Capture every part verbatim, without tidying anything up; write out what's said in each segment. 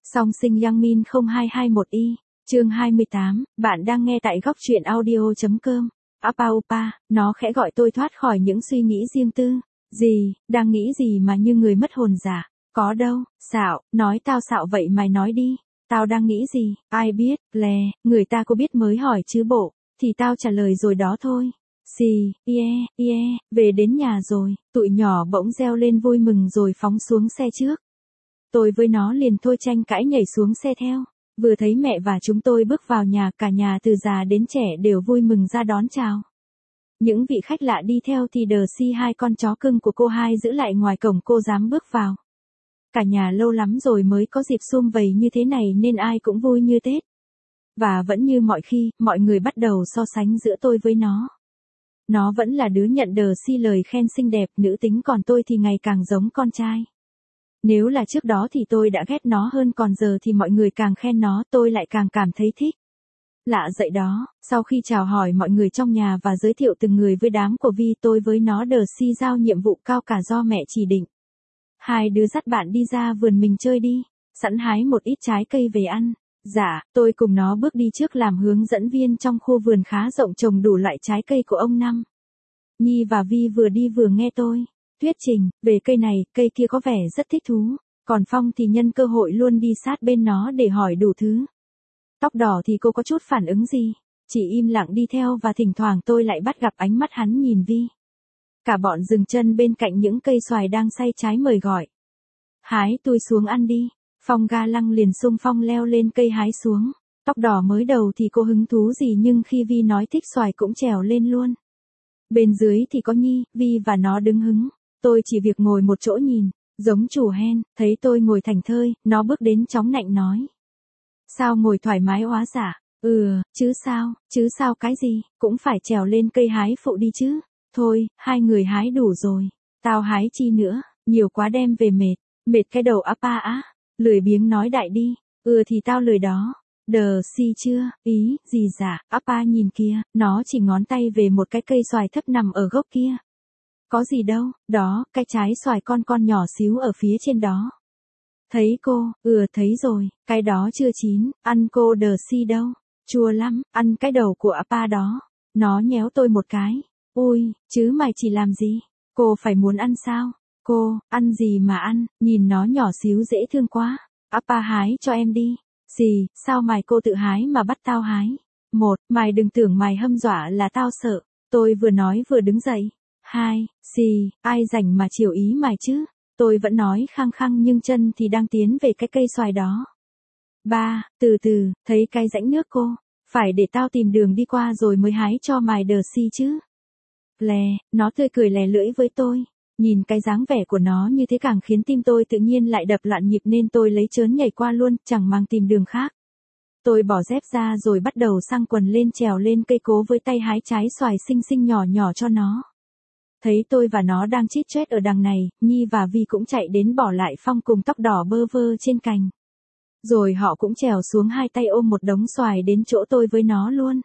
Song sinh Yang Min không hai hai một y, chương hai mươi tám, bạn đang nghe tại góc truyện audio.com. Appa Upa, nó khẽ gọi tôi thoát khỏi những suy nghĩ riêng tư. Gì, đang nghĩ gì mà như người mất hồn giả? Có đâu, xạo, nói tao xạo vậy mày nói đi. Tao đang nghĩ gì, ai biết, lè, người ta có biết mới hỏi chứ bộ, thì tao trả lời rồi đó thôi. Xì, yeah, yeah, về đến nhà rồi, tụi nhỏ bỗng reo lên vui mừng rồi phóng xuống xe trước. Tôi với nó liền thôi tranh cãi nhảy xuống xe theo. Vừa thấy mẹ và chúng tôi bước vào nhà, cả nhà từ già đến trẻ đều vui mừng ra đón chào. Những vị khách lạ đi theo thì đờ si hai con chó cưng của cô hai giữ lại ngoài cổng cô dám bước vào. Cả nhà lâu lắm rồi mới có dịp sum vầy như thế này nên ai cũng vui như Tết. Và vẫn như mọi khi, mọi người bắt đầu so sánh giữa tôi với nó. Nó vẫn là đứa nhận đờ si lời khen xinh đẹp nữ tính, còn tôi thì ngày càng giống con trai. Nếu là trước đó thì tôi đã ghét nó hơn, còn giờ thì mọi người càng khen nó tôi lại càng cảm thấy thích. Lạ vậy đó, sau khi chào hỏi mọi người trong nhà và giới thiệu từng người với đám của Vi, tôi với nó đờ si giao nhiệm vụ cao cả do mẹ chỉ định. Hai đứa dắt bạn đi ra vườn mình chơi đi, sẵn hái một ít trái cây về ăn. Dạ, tôi cùng nó bước đi trước làm hướng dẫn viên trong khu vườn khá rộng trồng đủ loại trái cây của ông Năm. Nhi và Vi vừa đi vừa nghe tôi thuyết trình về cây này, cây kia có vẻ rất thích thú. Còn Phong thì nhân cơ hội luôn đi sát bên nó để hỏi đủ thứ. Tóc đỏ thì cô có chút phản ứng gì, chỉ im lặng đi theo, và thỉnh thoảng tôi lại bắt gặp ánh mắt hắn nhìn Vi. Cả bọn dừng chân bên cạnh những cây xoài đang say trái mời gọi. Hái tui xuống ăn đi. Phong ga lăng liền xung phong leo lên cây hái xuống. Tóc đỏ mới đầu thì cô hứng thú gì, nhưng khi Vi nói thích xoài cũng trèo lên luôn. Bên dưới thì có Nhi, Vi và nó đứng hứng. Tôi chỉ việc ngồi một chỗ nhìn, giống chủ hen. Thấy tôi ngồi thảnh thơi, nó bước đến chóng nạnh nói. Sao ngồi thoải mái hóa giả? Ừ, chứ sao, chứ sao cái gì, cũng phải trèo lên cây hái phụ đi chứ. Thôi, hai người hái đủ rồi. Tao hái chi nữa, nhiều quá đem về mệt. Mệt cái đầu Appa á. Lười biếng nói đại đi. Ừ thì tao lười đó. Đờ si chưa, ý, gì dạ. Appa nhìn kia, nó chỉ ngón tay về một cái cây xoài thấp nằm ở gốc kia. Có gì đâu, đó, cái trái xoài con con nhỏ xíu ở phía trên đó. Thấy cô, ừ thấy rồi, cái đó chưa chín, ăn cô đờ si đâu. Chua lắm, ăn cái đầu của Appa đó. Nó nhéo tôi một cái. Ui, chứ mày chỉ làm gì? Cô phải muốn ăn sao? Cô, ăn gì mà ăn, nhìn nó nhỏ xíu dễ thương quá. Appa hái cho em đi. Gì, sao mày cô tự hái mà bắt tao hái? Một, mày đừng tưởng mày hâm dọa là tao sợ. Tôi vừa nói vừa đứng dậy. Hai, gì, ai rảnh mà chiều ý mày chứ? Tôi vẫn nói khăng khăng nhưng chân thì đang tiến về cái cây xoài đó. Ba, từ từ, thấy cái rãnh nước cô. Phải để tao tìm đường đi qua rồi mới hái cho mày đờ si chứ. Lè, nó tươi cười lè lưỡi với tôi. Nhìn cái dáng vẻ của nó như thế càng khiến tim tôi tự nhiên lại đập loạn nhịp, nên tôi lấy trớn nhảy qua luôn, chẳng mang tìm đường khác. Tôi bỏ dép ra rồi bắt đầu xăng quần lên trèo lên cây cố với tay hái trái xoài xinh xinh nhỏ nhỏ cho nó. Thấy tôi và nó đang chít choét ở đằng này, Nhi và Vi cũng chạy đến bỏ lại Phong cùng tóc đỏ bơ vơ trên cành. Rồi họ cũng trèo xuống hai tay ôm một đống xoài đến chỗ tôi với nó luôn.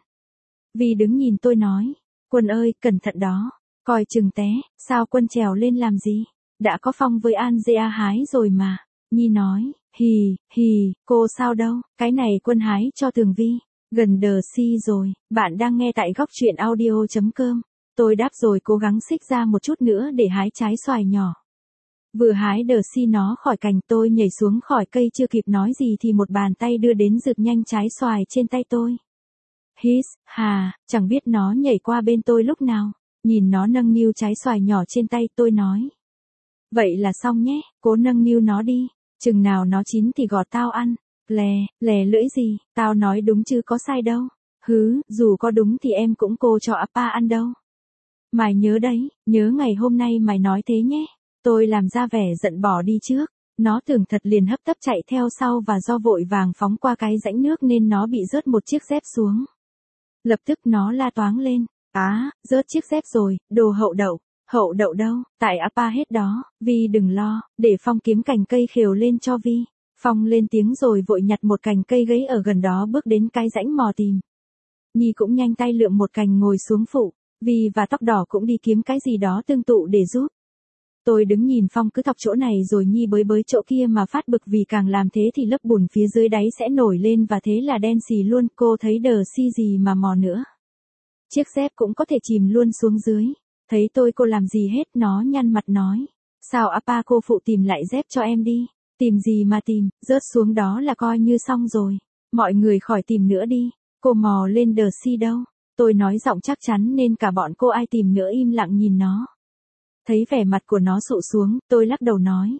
Vi đứng nhìn tôi nói, Quân ơi, cẩn thận đó. Coi chừng té, sao Quân trèo lên làm gì? Đã có Phong với Angela hái rồi mà. Nhi nói, hì, hì, cô sao đâu, cái này Quân hái cho Tường Vi. Gần đờ si rồi, bạn đang nghe tại góc truyện audio.com. Tôi đáp rồi cố gắng xích ra một chút nữa để hái trái xoài nhỏ. Vừa hái đờ si nó khỏi cành, tôi nhảy xuống khỏi cây chưa kịp nói gì thì một bàn tay đưa đến giựt nhanh trái xoài trên tay tôi. Hít, hà, chẳng biết nó nhảy qua bên tôi lúc nào. Nhìn nó nâng niu trái xoài nhỏ trên tay, tôi nói. Vậy là xong nhé, cố nâng niu nó đi, chừng nào nó chín thì gọt tao ăn. Lè, lè lưỡi gì, tao nói đúng chứ có sai đâu. Hứ, dù có đúng thì em cũng cô cho Appa ăn đâu. Mày nhớ đấy, nhớ ngày hôm nay mày nói thế nhé. Tôi làm ra vẻ giận bỏ đi trước. Nó tưởng thật liền hấp tấp chạy theo sau, và do vội vàng phóng qua cái rãnh nước nên nó bị rớt một chiếc dép xuống. Lập tức nó la toáng lên. Á, à, rớt chiếc dép rồi, đồ hậu đậu. Hậu đậu đâu, tại Appa hết đó. Vi đừng lo, để Phong kiếm cành cây khều lên cho Vi. Phong lên tiếng rồi vội nhặt một cành cây gãy ở gần đó bước đến cái rãnh mò tìm. Nhi cũng nhanh tay lượm một cành ngồi xuống phụ. Vi và tóc đỏ cũng đi kiếm cái gì đó tương tự để giúp. Tôi đứng nhìn Phong cứ thọc chỗ này rồi Nhi bới bới chỗ kia mà phát bực vì càng làm thế thì lớp bùn phía dưới đáy sẽ nổi lên và thế là đen xì luôn. Cô thấy đờ si gì mà mò nữa. Chiếc dép cũng có thể chìm luôn xuống dưới. Thấy tôi cô làm gì hết, nó nhăn mặt nói. Sao apa cô phụ tìm lại dép cho em đi. Tìm gì mà tìm, rớt xuống đó là coi như xong rồi. Mọi người khỏi tìm nữa đi. Cô mò lên đờ si đâu. Tôi nói giọng chắc chắn nên cả bọn cô ai tìm nữa im lặng nhìn nó. Thấy vẻ mặt của nó sụ xuống, tôi lắc đầu nói.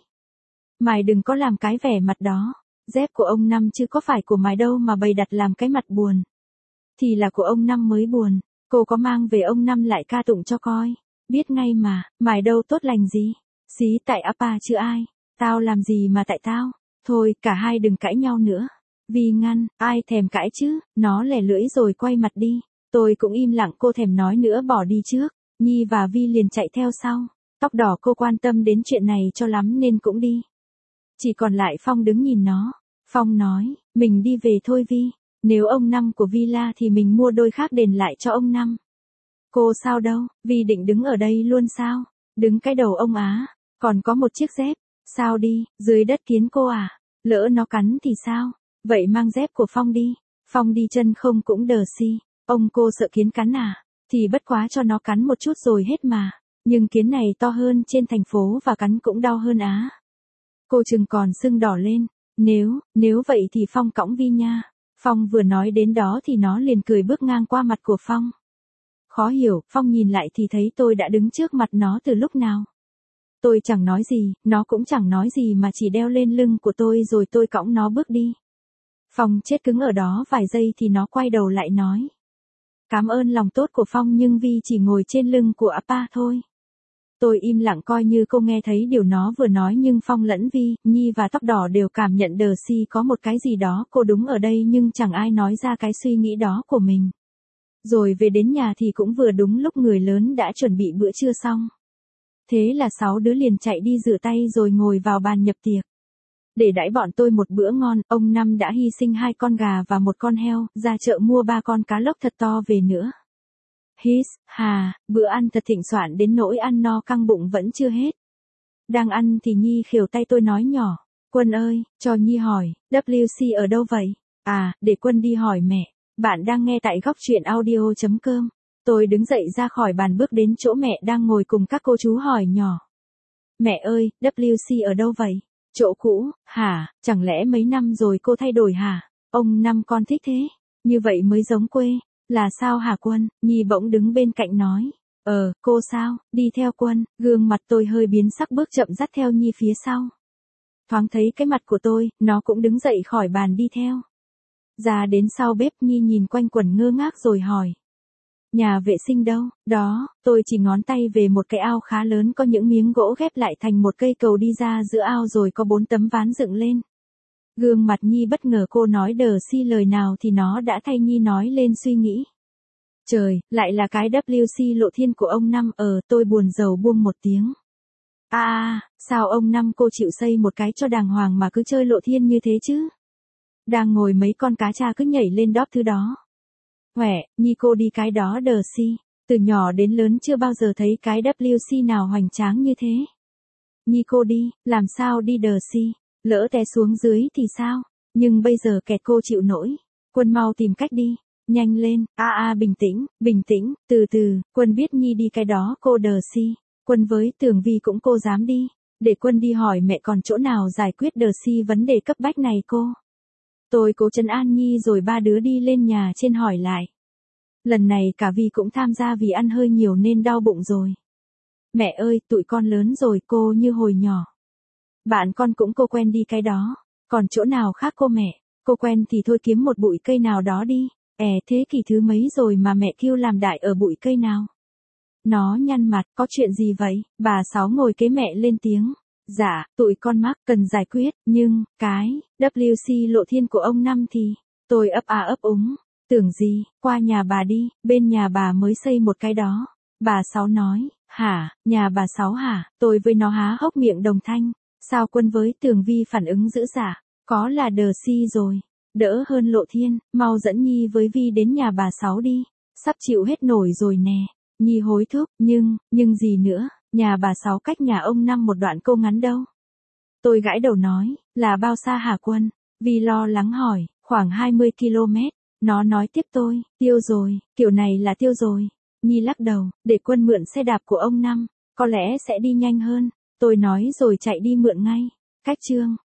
Mày đừng có làm cái vẻ mặt đó. Dép của ông Năm chứ có phải của mày đâu mà bày đặt làm cái mặt buồn. Thì là của ông Năm mới buồn. Cô có mang về ông Năm lại ca tụng cho coi. Biết ngay mà, mày đâu tốt lành gì. Xí tại apa chứ ai. Tao làm gì mà tại tao. Thôi, cả hai đừng cãi nhau nữa. Vì ngăn, ai thèm cãi chứ, nó lẻ lưỡi rồi quay mặt đi. Tôi cũng im lặng, cô thèm nói nữa bỏ đi trước. Nhi và Vi liền chạy theo sau. Tóc đỏ cô quan tâm đến chuyện này cho lắm nên cũng đi. Chỉ còn lại Phong đứng nhìn nó. Phong nói, mình đi về thôi Vi. Nếu ông Năm của Villa thì mình mua đôi khác đền lại cho ông Năm. Cô sao đâu, Vi định đứng ở đây luôn sao? Đứng cái đầu ông á, còn có một chiếc dép. Sao đi, dưới đất kiến cô à? Lỡ nó cắn thì sao? Vậy mang dép của Phong đi. Phong đi chân không cũng đờ si. Ông cô sợ kiến cắn à? Thì bất quá cho nó cắn một chút rồi hết mà. Nhưng kiến này to hơn trên thành phố và cắn cũng đau hơn á. Cô chừng còn sưng đỏ lên. Nếu, nếu vậy thì Phong cõng Vi nha. Phong vừa nói đến đó thì nó liền cười bước ngang qua mặt của Phong. Khó hiểu, Phong nhìn lại thì thấy tôi đã đứng trước mặt nó từ lúc nào. Tôi chẳng nói gì, nó cũng chẳng nói gì mà chỉ đeo lên lưng của tôi rồi tôi cõng nó bước đi. Phong chết cứng ở đó vài giây thì nó quay đầu lại nói. Cảm ơn lòng tốt của Phong nhưng Vi chỉ ngồi trên lưng của apa thôi. Tôi im lặng coi như cô nghe thấy điều nó vừa nói nhưng Phong lẫn Vi, Nhi và tóc đỏ đều cảm nhận đờ si có một cái gì đó cô đúng ở đây nhưng chẳng ai nói ra cái suy nghĩ đó của mình. Rồi về đến nhà thì cũng vừa đúng lúc người lớn đã chuẩn bị bữa trưa xong. Thế là sáu đứa liền chạy đi rửa tay rồi ngồi vào bàn nhập tiệc. Để đãi bọn tôi một bữa ngon, ông Năm đã hy sinh hai con gà và một con heo, ra chợ mua ba con cá lóc thật to về nữa. Hít, hà, bữa ăn thật thịnh soạn đến nỗi ăn no căng bụng vẫn chưa hết. Đang ăn thì Nhi khều tay tôi nói nhỏ. Quân ơi, cho Nhi hỏi, vê xê ở đâu vậy? À, để Quân đi hỏi mẹ. Bạn đang nghe tại góc truyện audio chấm com. Tôi đứng dậy ra khỏi bàn bước đến chỗ mẹ đang ngồi cùng các cô chú hỏi nhỏ. Mẹ ơi, vê xê ở đâu vậy? Chỗ cũ, hả? Chẳng lẽ mấy năm rồi cô thay đổi hả? Ông Năm con thích thế. Như vậy mới giống quê. Là sao hả Quân? Nhi bỗng đứng bên cạnh nói. Ờ, cô sao? Đi theo Quân. Gương mặt tôi hơi biến sắc bước chậm dắt theo Nhi phía sau. Thoáng thấy cái mặt của tôi, nó cũng đứng dậy khỏi bàn đi theo. Ra đến sau bếp Nhi nhìn quanh quẩn ngơ ngác rồi hỏi. Nhà vệ sinh đâu? Đó, tôi chỉ ngón tay về một cái ao khá lớn có những miếng gỗ ghép lại thành một cây cầu đi ra giữa ao rồi có bốn tấm ván dựng lên. Gương mặt Nhi bất ngờ cô nói đờ si lời nào thì nó đã thay Nhi nói lên suy nghĩ. Trời, lại là cái vê xê Lộ Thiên của ông Năm ở, tôi buồn rầu buông một tiếng. À, à, sao ông Năm cô chịu xây một cái cho đàng hoàng mà cứ chơi Lộ Thiên như thế chứ? Đang ngồi mấy con cá cha cứ nhảy lên đóp thứ đó. Huệ, Nhi cô đi cái đó đờ si. Từ nhỏ đến lớn chưa bao giờ thấy cái vê xê nào hoành tráng như thế. Nhi cô đi, làm sao đi đờ si. Lỡ té xuống dưới thì sao? Nhưng bây giờ kẹt cô chịu nổi. Quân mau tìm cách đi. Nhanh lên, a à, à bình tĩnh, bình tĩnh, từ từ, Quân biết Nhi đi cái đó cô đờ si. Quân với Tường Vi cũng cô dám đi. Để Quân đi hỏi mẹ còn chỗ nào giải quyết đờ si vấn đề cấp bách này cô. Tôi cố trấn an Nhi rồi ba đứa đi lên nhà trên hỏi lại. Lần này cả Vi cũng tham gia vì ăn hơi nhiều nên đau bụng rồi. Mẹ ơi, tụi con lớn rồi cô như hồi nhỏ. Bạn con cũng cô quen đi cái đó. Còn chỗ nào khác cô mẹ? Cô quen thì thôi kiếm một bụi cây nào đó đi. È thế kỷ thứ mấy rồi mà mẹ kêu làm đại ở bụi cây nào? Nó nhăn mặt, có chuyện gì vậy? Bà Sáu ngồi kế mẹ lên tiếng. Dạ, tụi con mắc cần giải quyết, nhưng, cái, vê xê Lộ Thiên của ông Năm thì, tôi ấp à ấp úng. Tưởng gì, qua nhà bà đi, bên nhà bà mới xây một cái đó. Bà Sáu nói, hả, nhà bà Sáu hả? Tôi với nó há hốc miệng đồng thanh. Sao Quân với Tường Vi phản ứng dữ dả? Có là đờ si rồi. Đỡ hơn Lộ Thiên, mau dẫn Nhi với Vi đến nhà bà Sáu đi. Sắp chịu hết nổi rồi nè. Nhi hối thúc, nhưng, nhưng gì nữa? Nhà bà Sáu cách nhà ông Năm một đoạn câu ngắn đâu. Tôi gãi đầu nói, là bao xa hả Quân? Vi lo lắng hỏi, khoảng hai mươi ki lô mét. Nó nói tiếp tôi, tiêu rồi, kiểu này là tiêu rồi. Nhi lắc đầu, để Quân mượn xe đạp của ông Năm, có lẽ sẽ đi nhanh hơn. Tôi nói rồi chạy đi mượn ngay. Cách chương